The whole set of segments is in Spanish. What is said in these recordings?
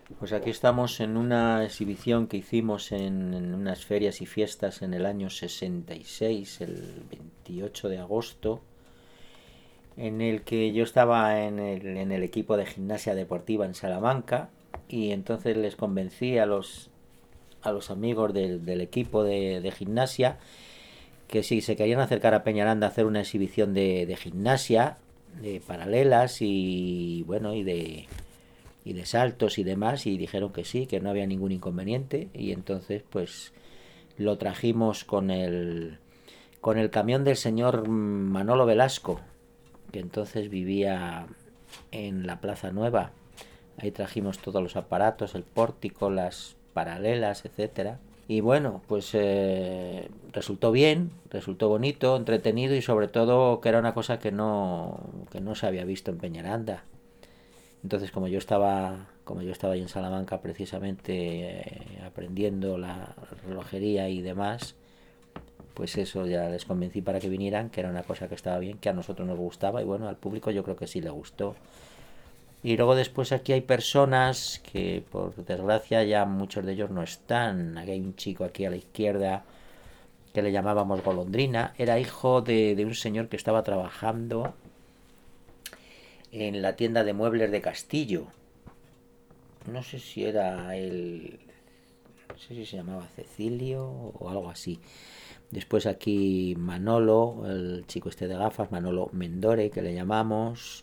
Pues aquí estamos en una exhibición que hicimos en unas ferias y fiestas en el año 66, el 28 de agosto, en el que yo estaba en el equipo de gimnasia deportiva en Salamanca y entonces les convencí a los amigos del equipo de gimnasia que si se querían acercar a Peñaranda a hacer una exhibición de gimnasia, de paralelas y bueno, y de saltos y demás, y dijeron que sí, que no había ningún inconveniente, y entonces pues lo trajimos con el camión del señor Manolo Velasco, que entonces vivía en la Plaza Nueva. Ahí trajimos todos los aparatos, el pórtico, las paralelas, etcétera. Y bueno, pues resultó bien, resultó bonito, entretenido y sobre todo que era una cosa que no se había visto en Peñaranda. Entonces, como yo estaba ahí en Salamanca precisamente aprendiendo la relojería y demás, pues eso ya les convencí para que vinieran, que era una cosa que estaba bien, que a nosotros nos gustaba y bueno, al público yo creo que sí le gustó. Y luego después aquí hay personas que por desgracia ya muchos de ellos no están. Aquí hay un chico aquí a la izquierda que le llamábamos Golondrina. Era hijo de un señor que estaba trabajando en la tienda de muebles de Castillo. No sé si era él, no sé si se llamaba Cecilio o algo así. Después aquí Manolo, el chico este de gafas, Manolo Mendore, que le llamamos.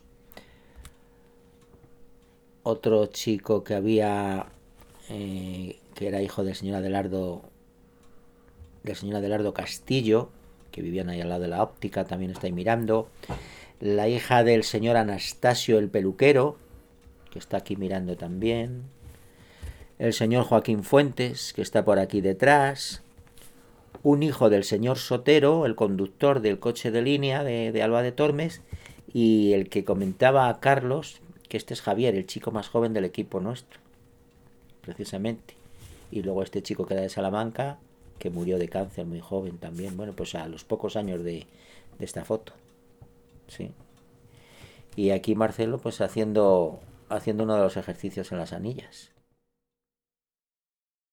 Otro chico que había, que era hijo del señor Adelardo Castillo, que vivían ahí al lado de la óptica, también está ahí mirando. La hija del señor Anastasio el peluquero, que está aquí mirando también. El señor Joaquín Fuentes, que está por aquí detrás. Un hijo del señor Sotero, el conductor del coche de línea de Alba de Tormes, y el que comentaba a Carlos, que este es Javier, el chico más joven del equipo nuestro, precisamente. Y luego este chico que era de Salamanca, que murió de cáncer muy joven también, bueno, pues a los pocos años de esta foto. Sí. Y aquí Marcelo, pues haciendo uno de los ejercicios en las anillas.